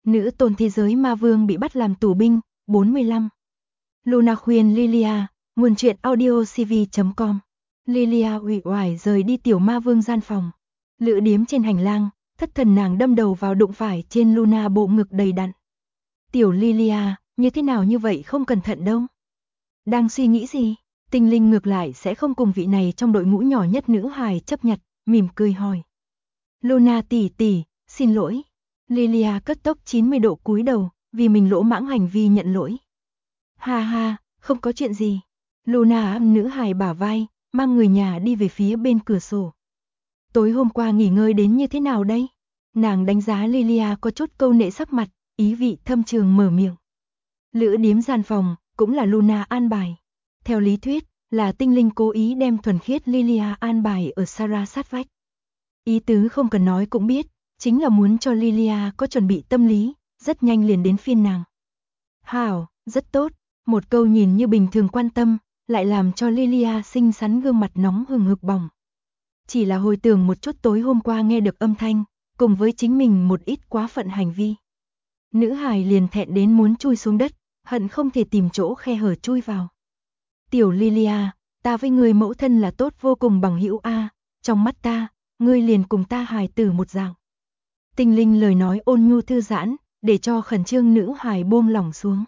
Nữ tôn thế giới ma vương bị bắt làm tù binh, 45. Luna khuyên Lilia, nguồn truyện audio cv.com. Lilia uể oải rời đi tiểu ma vương gian phòng. Lữ điếm trên hành lang, thất thần nàng đâm đầu vào đụng phải trên Luna bộ ngực đầy đặn. Tiểu Lilia, như thế nào như vậy không cẩn thận đâu. Đang suy nghĩ gì? Tinh linh ngược lại sẽ không cùng vị này trong đội ngũ nhỏ nhất nữ hài chấp nhặt, mỉm cười hỏi. Luna tỷ tỷ, xin lỗi. Lilia cất tốc 90 độ cúi đầu, vì mình lỗ mãng hành vi nhận lỗi. Ha ha, không có chuyện gì. Luna ẵm nữ hài bả vai, mang người nhà đi về phía bên cửa sổ. Tối hôm qua nghỉ ngơi đến như thế nào đây? Nàng đánh giá Lilia có chút câu nệ sắc mặt, ý vị thâm trường mở miệng. Lữ điếm gian phòng, cũng là Luna an bài. Theo lý thuyết, là tinh linh cố ý đem thuần khiết Lilia an bài ở Sarah sát vách. Ý tứ không cần nói cũng biết, chính là muốn cho Lilia có chuẩn bị tâm lý, rất nhanh liền đến phiên nàng. Hảo, rất tốt, một câu nhìn như bình thường quan tâm, lại làm cho Lilia xinh xắn gương mặt nóng hừng hực bỏng. Chỉ là hồi tưởng một chút tối hôm qua nghe được âm thanh, cùng với chính mình một ít quá phận hành vi. Nữ hài liền thẹn đến muốn chui xuống đất, hận không thể tìm chỗ khe hở chui vào. Tiểu Lilia, ta với người mẫu thân là tốt vô cùng bằng hữu a, trong mắt ta, ngươi liền cùng ta hài tử một dạng. Tinh linh lời nói ôn nhu thư giãn, để cho khẩn trương nữ hài buông lỏng xuống.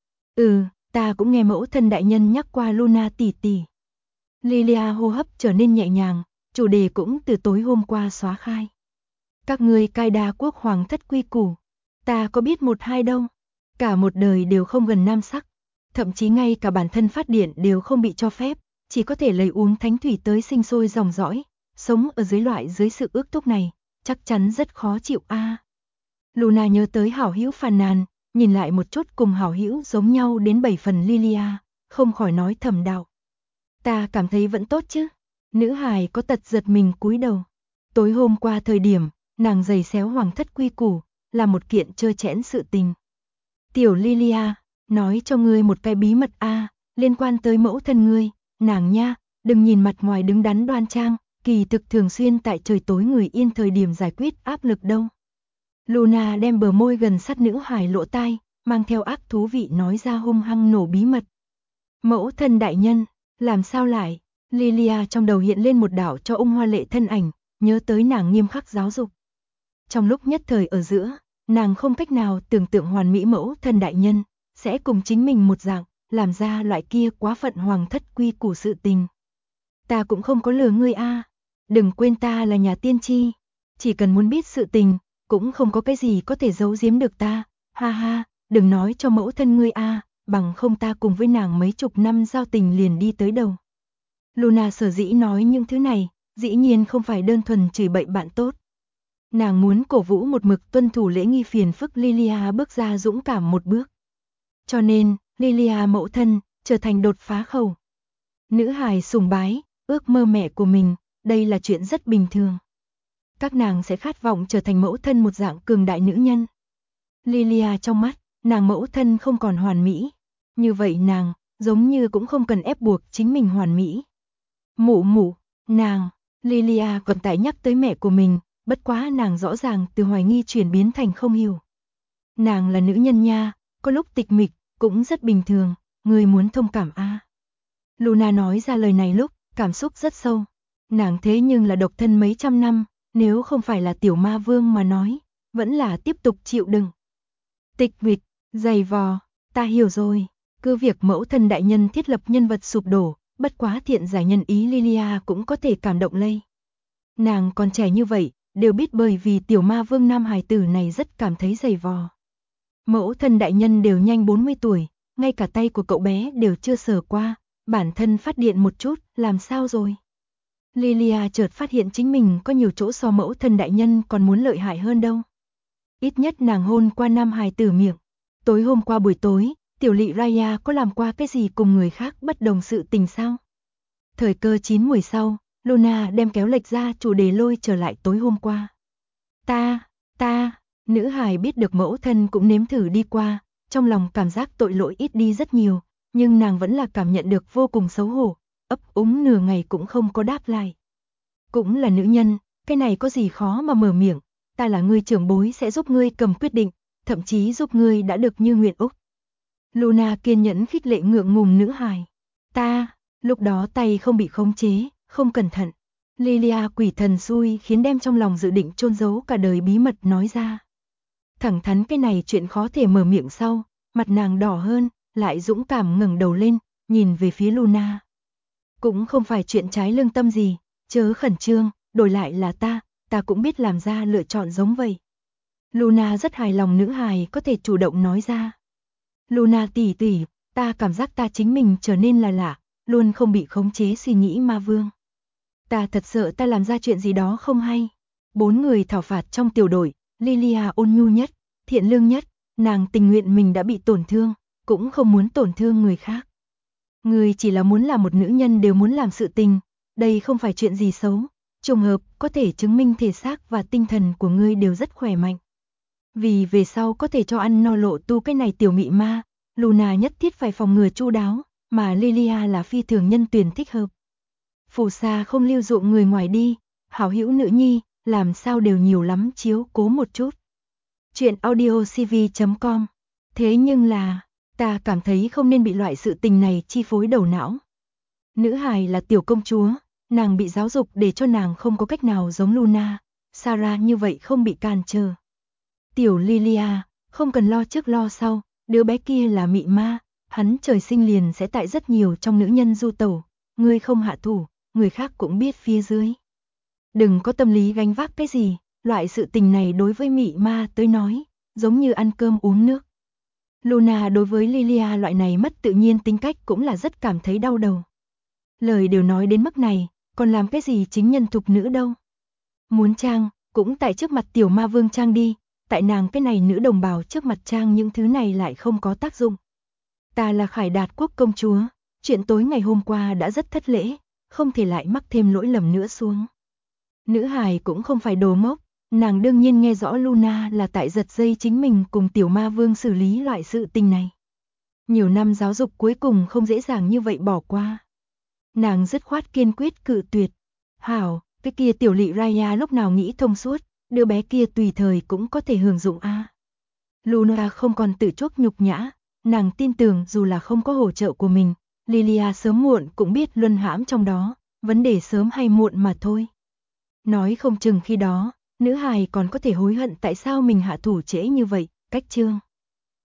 Ta cũng nghe mẫu thân đại nhân nhắc qua Luna tỷ tỷ. Lilia hô hấp trở nên nhẹ nhàng, chủ đề cũng từ tối hôm qua xóa khai. Các ngươi cai đa quốc hoàng thất quy củ, ta có biết một hai đâu. Cả một đời đều không gần nam sắc, thậm chí ngay cả bản thân phát điện đều không bị cho phép, chỉ có thể lấy uống thánh thủy tới sinh sôi dòng dõi, sống ở dưới sự ước thúc này, chắc chắn rất khó chịu a. Luna nhớ tới hảo hữu phàn nàn, nhìn lại một chút cùng hảo hữu giống nhau đến 7 phần Lilia, không khỏi nói thầm đạo. Ta cảm thấy vẫn tốt chứ. Nữ hài có tật giật mình cúi đầu. Tối hôm qua thời điểm, nàng giày xéo hoàng thất quy củ, là một kiện trơ trẽn sự tình. Tiểu Lilia, nói cho ngươi một cái bí mật a, liên quan tới mẫu thân ngươi, nàng nha, đừng nhìn mặt ngoài đứng đắn đoan trang, kỳ thực thường xuyên tại trời tối người yên thời điểm giải quyết áp lực đâu. Luna đem bờ môi gần sát nữ hài lỗ tai, mang theo ác thú vị nói ra hung hăng nổ bí mật. Mẫu thân đại nhân, làm sao lại? Lilia trong đầu hiện lên một đạo cho ung hoa lệ thân ảnh, nhớ tới nàng nghiêm khắc giáo dục. Trong lúc nhất thời ở giữa, nàng không cách nào tưởng tượng hoàn mỹ mẫu thân đại nhân, sẽ cùng chính mình một dạng, làm ra loại kia quá phận hoàng thất quy củ sự tình. Ta cũng không có lừa ngươi a, đừng quên ta là nhà tiên tri, chỉ cần muốn biết sự tình, cũng không có cái gì có thể giấu giếm được ta, ha ha, đừng nói cho mẫu thân ngươi a, bằng không ta cùng với nàng mấy chục năm giao tình liền đi tới đầu. Luna sở dĩ nói những thứ này, dĩ nhiên không phải đơn thuần chửi bậy bạn tốt. Nàng muốn cổ vũ một mực tuân thủ lễ nghi phiền phức Lilia bước ra dũng cảm một bước. Cho nên, Lilia mẫu thân, trở thành đột phá khẩu. Nữ hài sùng bái, ước mơ mẹ của mình, đây là chuyện rất bình thường. Các nàng sẽ khát vọng trở thành mẫu thân một dạng cường đại nữ nhân. Lilia trong mắt, nàng mẫu thân không còn hoàn mỹ. Như vậy nàng, giống như cũng không cần ép buộc chính mình hoàn mỹ. Mụ, nàng, Lilia còn tại nhắc tới mẹ của mình, bất quá nàng rõ ràng từ hoài nghi chuyển biến thành không hiểu. Nàng là nữ nhân nha, có lúc tịch mịch, cũng rất bình thường, người muốn thông cảm a. Luna nói ra lời này lúc, cảm xúc rất sâu. Nàng thế nhưng là độc thân mấy trăm năm, nếu không phải là tiểu ma vương mà nói, vẫn là tiếp tục chịu đựng. Tịch mịch, dày vò, ta hiểu rồi, cứ việc mẫu thân đại nhân thiết lập nhân vật sụp đổ, bất quá thiện giải nhân ý Lilia cũng có thể cảm động lây. Nàng còn trẻ như vậy, đều biết bởi vì tiểu ma vương nam hài tử này rất cảm thấy dày vò. Mẫu thân đại nhân đều nhanh 40 tuổi, ngay cả tay của cậu bé đều chưa sờ qua, bản thân phát điện một chút, làm sao rồi? Lilia chợt phát hiện chính mình có nhiều chỗ so mẫu thân đại nhân còn muốn lợi hại hơn đâu. Ít nhất nàng hôn qua nam hài tử miệng. Tối hôm qua buổi tối, tiểu lị Raya có làm qua cái gì cùng người khác bất đồng sự tình sao? Thời cơ chín muồi sau, Luna đem kéo lệch ra chủ đề lôi trở lại tối hôm qua. Nữ hài biết được mẫu thân cũng nếm thử đi qua, trong lòng cảm giác tội lỗi ít đi rất nhiều, nhưng nàng vẫn là cảm nhận được vô cùng xấu hổ, ấp úng nửa ngày cũng không có đáp lại. Cũng là nữ nhân, cái này có gì khó mà mở miệng, ta là ngươi trưởng bối sẽ giúp ngươi cầm quyết định, thậm chí giúp ngươi đã được như nguyện úc. Luna kiên nhẫn khích lệ ngượng ngùng nữ hài. Ta, lúc đó tay không bị khống chế, không cẩn thận. Lilia quỷ thần xui khiến đem trong lòng dự định chôn giấu cả đời bí mật nói ra. Thẳng thắn cái này chuyện khó thể mở miệng sau, mặt nàng đỏ hơn, lại dũng cảm ngẩng đầu lên, nhìn về phía Luna. Cũng không phải chuyện trái lương tâm gì, chớ khẩn trương, đổi lại là ta cũng biết làm ra lựa chọn giống vậy. Luna rất hài lòng nữ hài có thể chủ động nói ra. Luna tỷ tỷ, ta cảm giác ta chính mình trở nên là lạ, luôn không bị khống chế suy nghĩ ma vương. Ta thật sợ ta làm ra chuyện gì đó không hay. 4 người thảo phạt trong tiểu đội, Lilia ôn nhu nhất, thiện lương nhất, nàng tình nguyện mình đã bị tổn thương, cũng không muốn tổn thương người khác. Người chỉ là muốn là một nữ nhân đều muốn làm sự tình, đây không phải chuyện gì xấu, trùng hợp có thể chứng minh thể xác và tinh thần của ngươi đều rất khỏe mạnh. Vì về sau có thể cho ăn no lộ tu cái này tiểu mị ma, Luna nhất thiết phải phòng ngừa chu đáo, mà Lilia là phi thường nhân tuyển thích hợp. Phù sa không lưu dụ người ngoài đi, hảo hữu nữ nhi, làm sao đều nhiều lắm chiếu cố một chút. Chuyện audiocv.com. Thế nhưng là, ta cảm thấy không nên bị loại sự tình này chi phối đầu não. Nữ hài là tiểu công chúa, nàng bị giáo dục để cho nàng không có cách nào giống Luna, Sarah như vậy không bị cản trở. Tiểu Lilia, không cần lo trước lo sau, đứa bé kia là mị ma, hắn trời sinh liền sẽ tại rất nhiều trong nữ nhân du tẩu, ngươi không hạ thủ, người khác cũng biết phía dưới. Đừng có tâm lý gánh vác cái gì, loại sự tình này đối với mị ma tới nói, giống như ăn cơm uống nước. Luna đối với Lilia loại này mất tự nhiên tính cách cũng là rất cảm thấy đau đầu. Lời đều nói đến mức này, còn làm cái gì chính nhân thục nữ đâu. Muốn trang, cũng tại trước mặt tiểu ma vương trang đi, tại nàng cái này nữ đồng bào trước mặt trang những thứ này lại không có tác dụng. Ta là Khải Đạt quốc công chúa, chuyện tối ngày hôm qua đã rất thất lễ, không thể lại mắc thêm lỗi lầm nữa xuống. Nữ hài cũng không phải đồ ngốc, nàng đương nhiên nghe rõ Luna là tại giật dây chính mình cùng tiểu ma vương xử lý loại sự tình này. Nhiều năm giáo dục cuối cùng không dễ dàng như vậy bỏ qua. Nàng dứt khoát kiên quyết cự tuyệt. Hảo, cái kia tiểu lị Raya lúc nào nghĩ thông suốt, đứa bé kia tùy thời cũng có thể hưởng dụng a. Luna không còn tự chuốc nhục nhã, nàng tin tưởng dù là không có hỗ trợ của mình, Lilia sớm muộn cũng biết luân hãm trong đó, vấn đề sớm hay muộn mà thôi. Nói không chừng khi đó, nữ hài còn có thể hối hận tại sao mình hạ thủ trễ như vậy, cách chương.